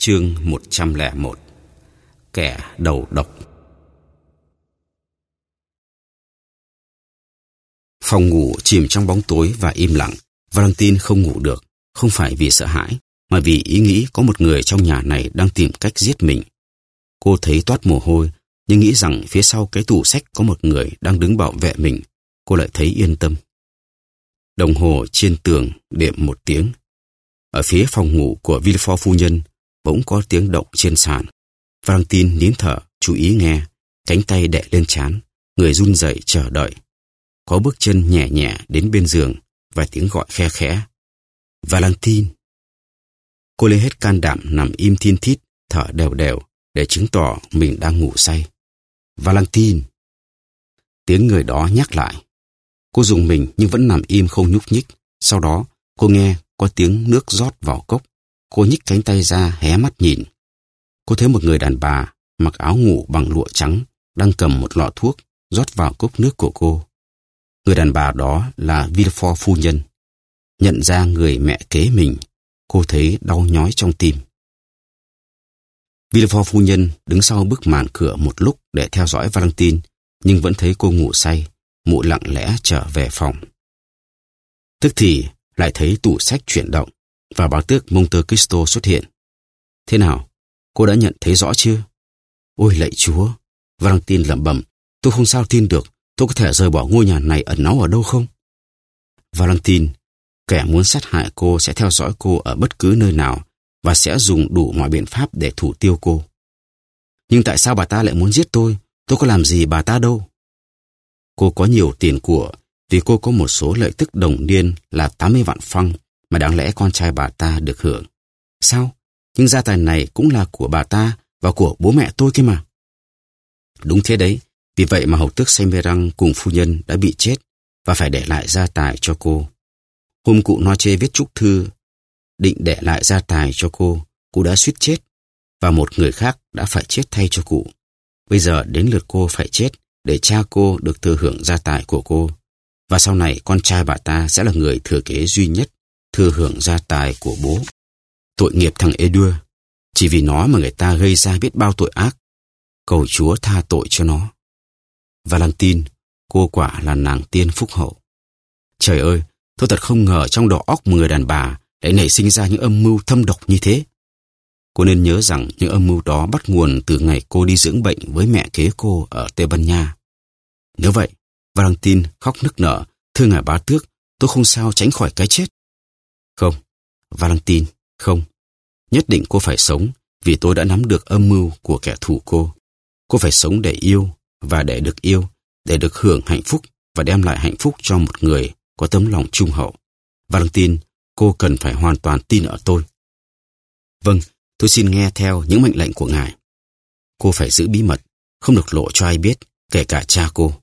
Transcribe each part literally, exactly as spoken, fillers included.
Chương một trăm lẻ một. Kẻ đầu độc. Phòng ngủ chìm trong bóng tối và im lặng. Valentine không ngủ được, không phải vì sợ hãi, mà vì ý nghĩ có một người trong nhà này đang tìm cách giết mình. Cô thấy toát mồ hôi, nhưng nghĩ rằng phía sau cái tủ sách có một người đang đứng bảo vệ mình. Cô lại thấy yên tâm. Đồng hồ trên tường đệm một tiếng. Ở phía phòng ngủ của Villefort phu nhân bỗng có tiếng động trên sàn. Valentine nín thở, chú ý nghe, cánh tay đè lên trán, người run rẩy chờ đợi. Có bước chân nhẹ nhẹ đến bên giường và tiếng gọi khe khẽ. Valentine. Cô lấy hết can đảm nằm im thin thít, thở đều đều để chứng tỏ mình đang ngủ say. Valentine. Tiếng người đó nhắc lại. Cô rùng mình nhưng vẫn nằm im không nhúc nhích. Sau đó cô nghe có tiếng nước rót vào cốc. Cô nhích cánh tay ra hé mắt nhìn. Cô thấy một người đàn bà mặc áo ngủ bằng lụa trắng đang cầm một lọ thuốc rót vào cốc nước của cô. Người đàn bà đó là Villefort phu nhân. Nhận ra người mẹ kế mình, cô thấy đau nhói trong tim. Villefort phu nhân đứng sau bức màn cửa một lúc để theo dõi Valentine, nhưng vẫn thấy cô ngủ say. Mụ lặng lẽ trở về phòng. Tức thì lại thấy tủ sách chuyển động và bá tước Monte Cristo xuất hiện. Thế nào? Cô đã nhận thấy rõ chưa? Ôi lạy Chúa! Valentine lẩm bẩm. Tôi không sao tin được. Tôi có thể rời bỏ ngôi nhà này ẩn náu ở đâu không? Valentine, kẻ muốn sát hại cô sẽ theo dõi cô ở bất cứ nơi nào và sẽ dùng đủ mọi biện pháp để thủ tiêu cô. Nhưng tại sao bà ta lại muốn giết tôi? Tôi có làm gì bà ta đâu? Cô có nhiều tiền của vì cô có một số lợi tức đồng niên là tám mươi vạn franc mà đáng lẽ con trai bà ta được hưởng. Sao? Nhưng gia tài này cũng là của bà ta và của bố mẹ tôi kia mà. Đúng thế đấy. Vì vậy mà hầu tước Saint-Méran cùng phu nhân đã bị chết và phải để lại gia tài cho cô. Hôm cụ Noche viết chúc thư định để lại gia tài cho cô, cụ đã suýt chết và một người khác đã phải chết thay cho cụ. Bây giờ đến lượt cô phải chết để cha cô được thừa hưởng gia tài của cô. Và sau này con trai bà ta sẽ là người thừa kế duy nhất thừa hưởng gia tài của bố. Tội nghiệp thằng Edouard, chỉ vì nó mà người ta gây ra biết bao tội ác. Cầu Chúa tha tội cho nó. Valentine, cô quả là nàng tiên phúc hậu. Trời ơi, tôi thật không ngờ trong đầu óc một người đàn bà lại nảy sinh ra những âm mưu thâm độc như thế. Cô nên nhớ rằng những âm mưu đó bắt nguồn từ ngày cô đi dưỡng bệnh với mẹ kế cô ở Tây Ban Nha. Nếu vậy, Valentine khóc nức nở. Thưa ngài bá tước, tôi không sao tránh khỏi cái chết. Không, Valentine, không. Nhất định cô phải sống vì tôi đã nắm được âm mưu của kẻ thù cô. Cô phải sống để yêu và để được yêu, để được hưởng hạnh phúc và đem lại hạnh phúc cho một người có tấm lòng trung hậu. Valentine, cô cần phải hoàn toàn tin ở tôi. Vâng, tôi xin nghe theo những mệnh lệnh của ngài. Cô phải giữ bí mật, không được lộ cho ai biết, kể cả cha cô.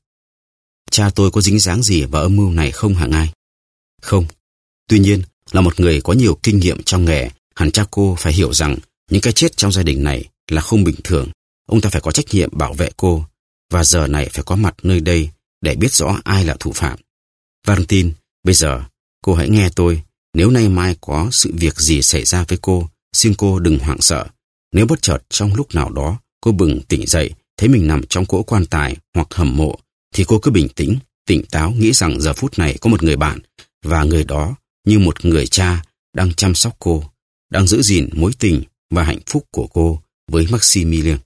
Cha tôi có dính dáng gì vào âm mưu này không hả ngài? Không. Tuy nhiên, là một người có nhiều kinh nghiệm trong nghề, hẳn cha cô phải hiểu rằng những cái chết trong gia đình này là không bình thường. Ông ta phải có trách nhiệm bảo vệ cô, và giờ này phải có mặt nơi đây để biết rõ ai là thủ phạm. Valentine, bây giờ cô hãy nghe tôi. Nếu nay mai có sự việc gì xảy ra với cô, xin cô đừng hoảng sợ. Nếu bất chợt trong lúc nào đó cô bừng tỉnh dậy, thấy mình nằm trong cỗ quan tài hoặc hầm mộ, thì cô cứ bình tĩnh, tỉnh táo, nghĩ rằng giờ phút này có một người bạn, và người đó như một người cha đang chăm sóc cô, đang giữ gìn mối tình và hạnh phúc của cô với Maximilien.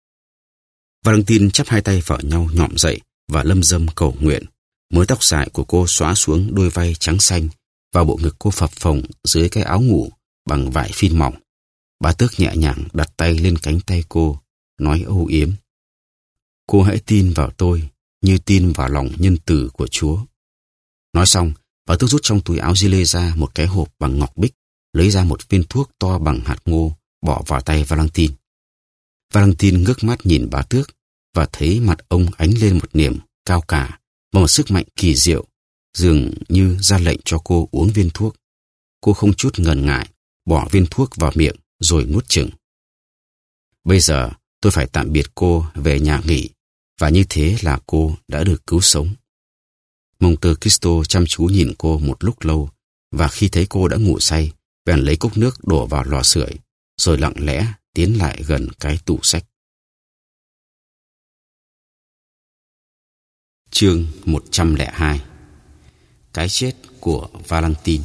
Valentine chắp hai tay vào nhau nhõm dậy và lâm dâm cầu nguyện. Mớ tóc dài của cô xõa xuống đôi vai trắng xanh, vào bộ ngực cô phập phồng dưới cái áo ngủ bằng vải phin mỏng. Bá tước nhẹ nhàng đặt tay lên cánh tay cô, nói âu yếm. Cô hãy tin vào tôi như tin vào lòng nhân từ của Chúa. Nói xong, bá tước rút trong túi áo gilet ra một cái hộp bằng ngọc bích, lấy ra một viên thuốc to bằng hạt ngô, bỏ vào tay Valentine. Valentine ngước mắt nhìn bá tước và thấy mặt ông ánh lên một niềm cao cả và một sức mạnh kỳ diệu, dường như ra lệnh cho cô uống viên thuốc. Cô không chút ngần ngại, bỏ viên thuốc vào miệng rồi nuốt chửng. Bây giờ tôi phải tạm biệt cô về nhà nghỉ, và như thế là cô đã được cứu sống. Monte Cristo chăm chú nhìn cô một lúc lâu, và khi thấy cô đã ngủ say, bèn lấy cốc nước đổ vào lò sưởi, rồi lặng lẽ tiến lại gần cái tủ sách. Chương một trăm lẻ hai. Cái chết của Valentine.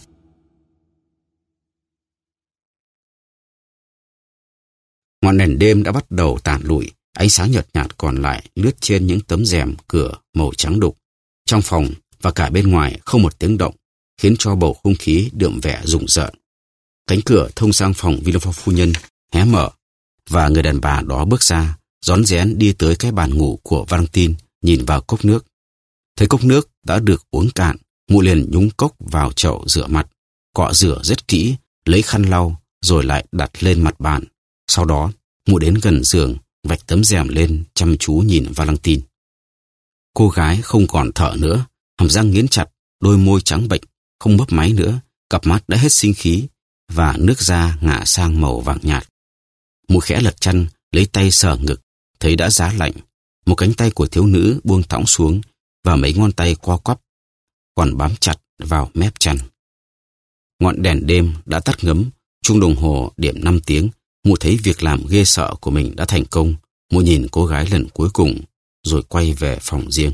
Ngọn đèn đêm đã bắt đầu tàn lụi, ánh sáng nhợt nhạt còn lại lướt trên những tấm rèm cửa màu trắng đục. Trong phòng và cả bên ngoài không một tiếng động, khiến cho bầu không khí đượm vẻ rùng rợn. Cánh cửa thông sang phòng Villefort phu nhân hé mở, và người đàn bà đó bước ra, rón rén đi tới cái bàn ngủ của Valentine, nhìn vào cốc nước. Thấy cốc nước đã được uống cạn, mụ liền nhúng cốc vào chậu rửa mặt, cọ rửa rất kỹ, lấy khăn lau, rồi lại đặt lên mặt bàn. Sau đó, mụ đến gần giường, vạch tấm rèm lên, chăm chú nhìn Valentine. Cô gái không còn thở nữa, hàm răng nghiến chặt, đôi môi trắng bệch, không mấp máy nữa, cặp mắt đã hết sinh khí, và nước da ngả sang màu vàng nhạt. Mụ khẽ lật chăn, lấy tay sờ ngực, thấy đã giá lạnh. Một cánh tay của thiếu nữ buông thõng xuống, và mấy ngón tay co quắp, còn bám chặt vào mép chăn. Ngọn đèn đêm đã tắt ngấm, chuông đồng hồ điểm năm tiếng. Mụ thấy việc làm ghê sợ của mình đã thành công. Mụ nhìn cô gái lần cuối cùng, rồi quay về phòng riêng.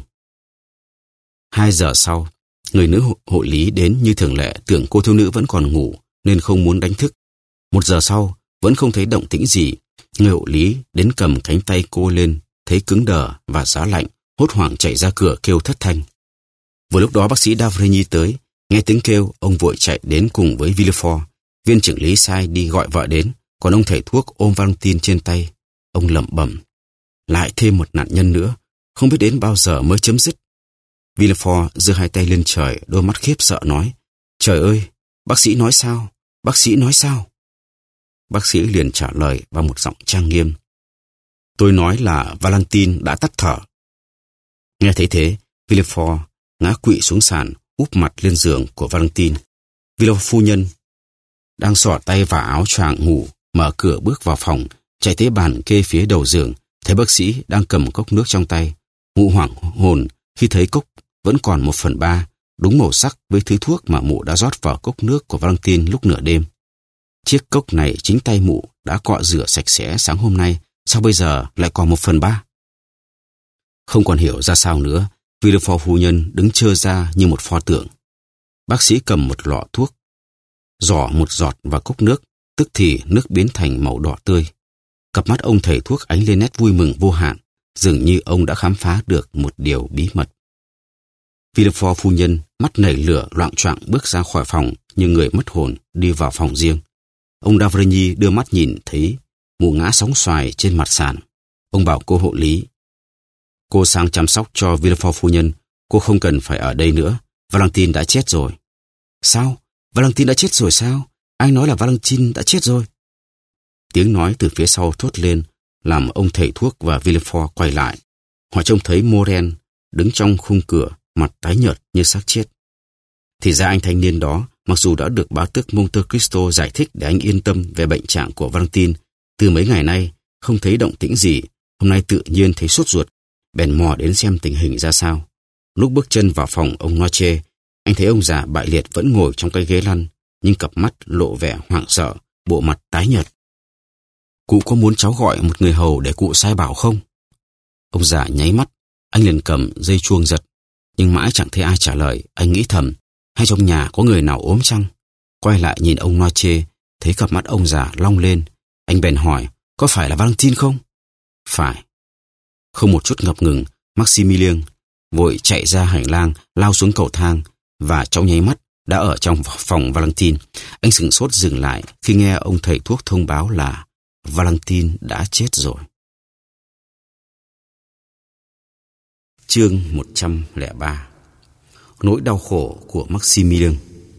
Hai giờ sau, người nữ hộ lý đến như thường lệ, tưởng cô thiếu nữ vẫn còn ngủ nên không muốn đánh thức. Một giờ sau, vẫn không thấy động tĩnh gì. Người hộ lý đến cầm cánh tay cô lên, thấy cứng đờ và giá lạnh, hốt hoảng chạy ra cửa kêu thất thanh. Vừa lúc đó bác sĩ Davrigny tới, nghe tiếng kêu, ông vội chạy đến cùng với Villefort. Viên trưởng lý sai đi gọi vợ đến, còn ông thầy thuốc ôm Valentine trên tay. Ông lẩm bẩm, lại thêm một nạn nhân nữa, không biết đến bao giờ mới chấm dứt. Villefort giơ hai tay lên trời, đôi mắt khiếp sợ nói, trời ơi, bác sĩ nói sao? Bác sĩ nói sao? Bác sĩ liền trả lời bằng một giọng trang nghiêm, tôi nói là Valentine đã tắt thở. Nghe thấy thế, Villefort ngã quỵ xuống sàn, úp mặt lên giường của Valentine. Villefort phu nhân đang xỏ tay vào áo choàng ngủ, mở cửa bước vào phòng, chạy tới bàn kê phía đầu giường, thấy bác sĩ đang cầm cốc nước trong tay. Mụ hoảng hồn khi thấy cốc vẫn còn một phần ba, đúng màu sắc với thứ thuốc mà mụ đã rót vào cốc nước của Valentine lúc nửa đêm. Chiếc cốc này chính tay mụ đã cọ rửa sạch sẽ sáng hôm nay, sao bây giờ lại còn một phần ba? Không còn hiểu ra sao nữa, Villefort phu nhân đứng trơ ra như một pho tượng. Bác sĩ cầm một lọ thuốc, giỏ một giọt vào cốc nước, tức thì nước biến thành màu đỏ tươi. Cặp mắt ông thầy thuốc ánh lên nét vui mừng vô hạn, dường như ông đã khám phá được một điều bí mật. Villefort phu nhân mắt nảy lửa loạng choạng bước ra khỏi phòng như người mất hồn, đi vào phòng riêng. Ông Davrigny đưa mắt nhìn thấy mụ ngã sóng xoài trên mặt sàn. Ông bảo cô hộ lý, cô sang chăm sóc cho Villefort phu nhân, cô không cần phải ở đây nữa, Valentine đã chết rồi. Sao? Valentine đã chết rồi sao? Ai nói là Valentine đã chết rồi? Tiếng nói từ phía sau thốt lên, làm ông thầy thuốc và Villefort quay lại. Họ trông thấy Morel đứng trong khung cửa, mặt tái nhợt như xác chết. Thì ra anh thanh niên đó, mặc dù đã được bá tước Monte Cristo giải thích để anh yên tâm về bệnh trạng của Valentine, từ mấy ngày nay không thấy động tĩnh gì, hôm nay tự nhiên thấy sốt ruột, bèn mò đến xem tình hình ra sao. Lúc bước chân vào phòng ông Noche, anh thấy ông già bại liệt vẫn ngồi trong cái ghế lăn, nhưng cặp mắt lộ vẻ hoảng sợ, bộ mặt tái nhợt. Cụ có muốn cháu gọi một người hầu để cụ sai bảo không? Ông già nháy mắt, anh liền cầm dây chuông giật, nhưng mãi chẳng thấy ai trả lời. Anh nghĩ thầm, hay trong nhà có người nào ốm chăng? Quay lại nhìn ông Noche, thấy cặp mắt ông già long lên. Anh bèn hỏi, có phải là Valentine không? Phải. Không một chút ngập ngừng, Maximilien vội chạy ra hành lang, lao xuống cầu thang, và trong nháy mắt đã ở trong phòng Valentine. Anh sửng sốt dừng lại khi nghe ông thầy thuốc thông báo là Valentine đã chết rồi. Chương một trăm lẻ ba. Nỗi đau khổ của Maximilien.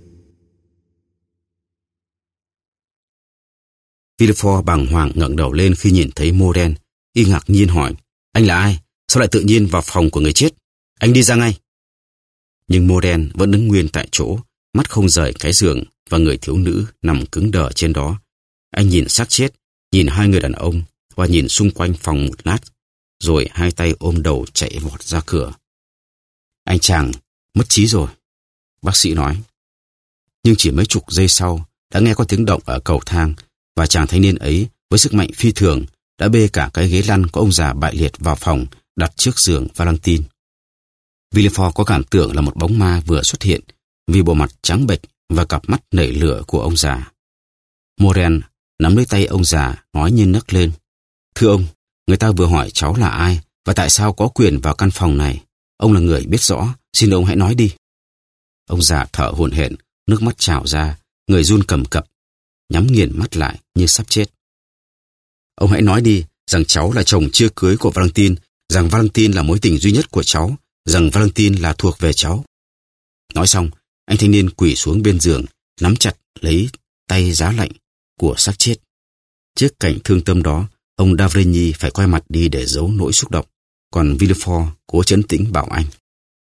Villefort bàng hoàng ngẩng đầu lên khi nhìn thấy Morel. Y ngạc nhiên hỏi, anh là ai? Sao lại tự nhiên vào phòng của người chết? Anh đi ra ngay. Nhưng Morel vẫn đứng nguyên tại chỗ, mắt không rời cái giường và người thiếu nữ nằm cứng đờ trên đó. Anh nhìn xác chết, nhìn hai người đàn ông và nhìn xung quanh phòng một lát, rồi hai tay ôm đầu chạy vọt ra cửa. Anh chàng mất trí rồi, bác sĩ nói. Nhưng chỉ mấy chục giây sau đã nghe có tiếng động ở cầu thang, và và chàng thanh niên ấy với sức mạnh phi thường đã bê cả cái ghế lăn của ông già bại liệt vào phòng đặt trước giường Valentine. Villefort có cảm tưởng là một bóng ma vừa xuất hiện vì bộ mặt trắng bệch và cặp mắt nảy lửa của ông già. Morel nắm lấy tay ông già nói như nấc lên: "Thưa ông, người ta vừa hỏi cháu là ai và tại sao có quyền vào căn phòng này. Ông là người biết rõ, xin ông hãy nói đi." Ông già thở hổn hển, nước mắt trào ra, người run cầm cập, nhắm nghiền mắt lại như sắp chết. "Ông hãy nói đi, rằng cháu là chồng chưa cưới của Valentine, rằng Valentine là mối tình duy nhất của cháu, rằng Valentine là thuộc về cháu." Nói xong, anh thanh niên quỳ xuống bên giường, nắm chặt lấy tay giá lạnh của xác chết. Trước cảnh thương tâm đó, ông d'Avrigny phải quay mặt đi để giấu nỗi xúc động, còn Villefort cố trấn tĩnh bảo anh: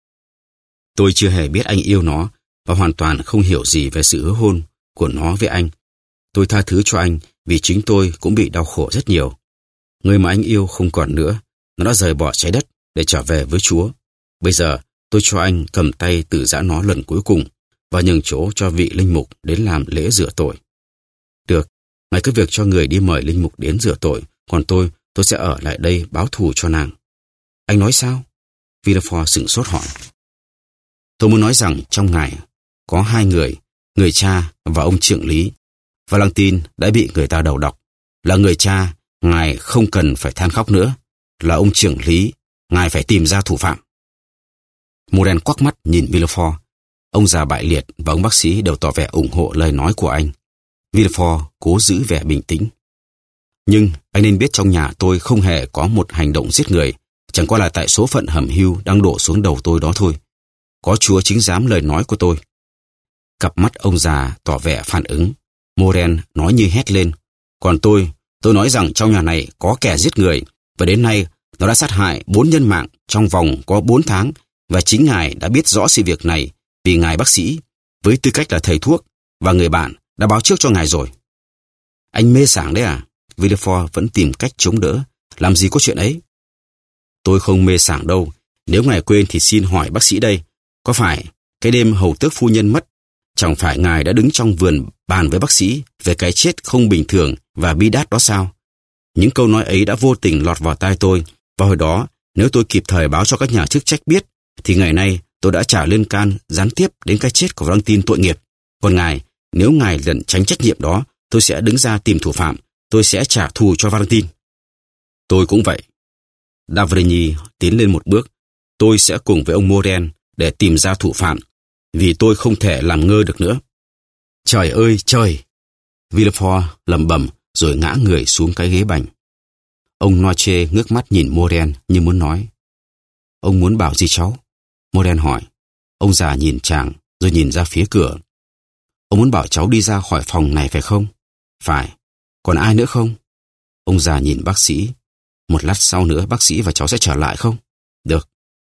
"Tôi chưa hề biết anh yêu nó và hoàn toàn không hiểu gì về sự hứa hôn của nó với anh. Tôi tha thứ cho anh vì chính tôi cũng bị đau khổ rất nhiều. Người mà anh yêu không còn nữa, nó đã rời bỏ trái đất để trở về với Chúa. Bây giờ tôi cho anh cầm tay từ giã nó lần cuối cùng và nhường chỗ cho vị linh mục đến làm lễ rửa tội." "Được, ngài cứ việc cho người đi mời linh mục đến rửa tội, còn tôi, tôi sẽ ở lại đây báo thù cho nàng." "Anh nói sao?" Villefort sửng sốt hỏi. "Tôi muốn nói rằng trong ngài có hai người, người cha và ông trưởng lý. Valentine đã bị người ta đầu độc. Là người cha, ngài không cần phải than khóc nữa. Là ông trưởng lý, ngài phải tìm ra thủ phạm." Morel quắc mắt nhìn Villefort. Ông già bại liệt và ông bác sĩ đều tỏ vẻ ủng hộ lời nói của anh. Villefort cố giữ vẻ bình tĩnh. "Nhưng anh nên biết trong nhà tôi không hề có một hành động giết người, chẳng qua là tại số phận hẩm hiu đang đổ xuống đầu tôi đó thôi. Có Chúa chứng giám lời nói của tôi." Cặp mắt ông già tỏ vẻ phản ứng. Morel nói như hét lên: "Còn tôi, tôi nói rằng trong nhà này có kẻ giết người, và đến nay nó đã sát hại bốn nhân mạng trong vòng có bốn tháng, và chính ngài đã biết rõ sự việc này vì ngài bác sĩ, với tư cách là thầy thuốc, và người bạn đã báo trước cho ngài rồi." "Anh mê sảng đấy à?" Villefort vẫn tìm cách chống đỡ. "Làm gì có chuyện ấy." "Tôi không mê sảng đâu. Nếu ngài quên thì xin hỏi bác sĩ đây. Có phải cái đêm hầu tước phu nhân mất, chẳng phải ngài đã đứng trong vườn bàn với bác sĩ về cái chết không bình thường và bi đát đó sao? Những câu nói ấy đã vô tình lọt vào tai tôi, và hồi đó nếu tôi kịp thời báo cho các nhà chức trách biết, thì ngày nay tôi đã trả lên can gián tiếp đến cái chết của Valentine tội nghiệp. Còn ngài, nếu ngài lẩn tránh trách nhiệm đó, tôi sẽ đứng ra tìm thủ phạm. Tôi sẽ trả thù cho Valentine." "Tôi cũng vậy." d'Avrigny tiến lên một bước. "Tôi sẽ cùng với ông Morel để tìm ra thủ phạm, vì tôi không thể làm ngơ được nữa." "Trời ơi trời!" Villefort lẩm bẩm rồi ngã người xuống cái ghế bành. Ông Noirtier ngước mắt nhìn Morel như muốn nói: "Ông muốn bảo gì cháu?" Morel hỏi. Ông già nhìn chàng rồi nhìn ra phía cửa. "Ông muốn bảo cháu đi ra khỏi phòng này phải không?" "Phải. Còn ai nữa không?" Ông già nhìn bác sĩ. "Một lát sau nữa bác sĩ và cháu sẽ trở lại không?" "Được."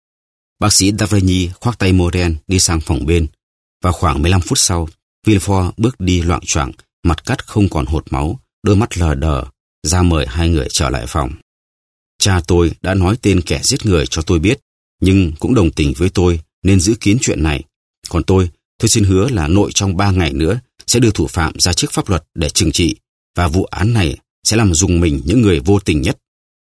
Bác sĩ d'Avrigny khoác tay Morel đi sang phòng bên, và khoảng mười lăm phút sau, Villefort bước đi loạng choạng, mặt cắt không còn hột máu, đôi mắt lờ đờ, ra mời hai người trở lại phòng. "Cha tôi đã nói tên kẻ giết người cho tôi biết, nhưng cũng đồng tình với tôi nên giữ kín chuyện này. Còn tôi, tôi xin hứa là nội trong ba ngày nữa sẽ đưa thủ phạm ra trước pháp luật để trừng trị, và vụ án này sẽ làm rùng mình những người vô tình nhất."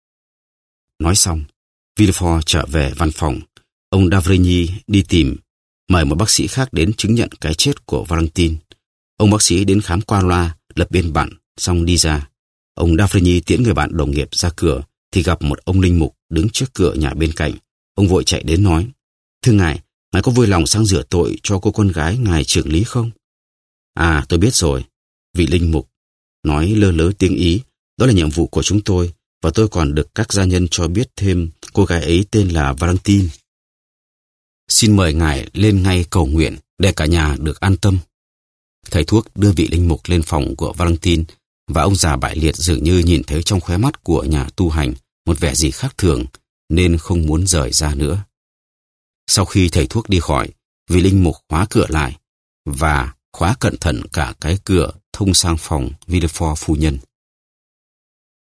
Nói xong, Villefort trở về văn phòng. Ông d'Avrigny đi tìm, mời một bác sĩ khác đến chứng nhận cái chết của Valentine. Ông bác sĩ đến khám qua loa, lập biên bản, xong đi ra. Ông d'Avrigny tiễn người bạn đồng nghiệp ra cửa, thì gặp một ông linh mục đứng trước cửa nhà bên cạnh. Ông vội chạy đến nói: "Thưa ngài, ngài có vui lòng sang rửa tội cho cô con gái ngài trưởng lý không?" "À, tôi biết rồi." Vị linh mục nói lơ lớ tiếng Ý: "Đó là nhiệm vụ của chúng tôi, và tôi còn được các gia nhân cho biết thêm cô gái ấy tên là Valentine. Xin mời ngài lên ngay cầu nguyện để cả nhà được an tâm." Thầy thuốc đưa vị linh mục lên phòng của Valentine, và ông già bại liệt dường như nhìn thấy trong khóe mắt của nhà tu hành một vẻ gì khác thường, nên không muốn rời ra nữa. Sau khi thầy thuốc đi khỏi, vị linh mục khóa cửa lại và khóa cẩn thận cả cái cửa thông sang phòng Villefort phu nhân.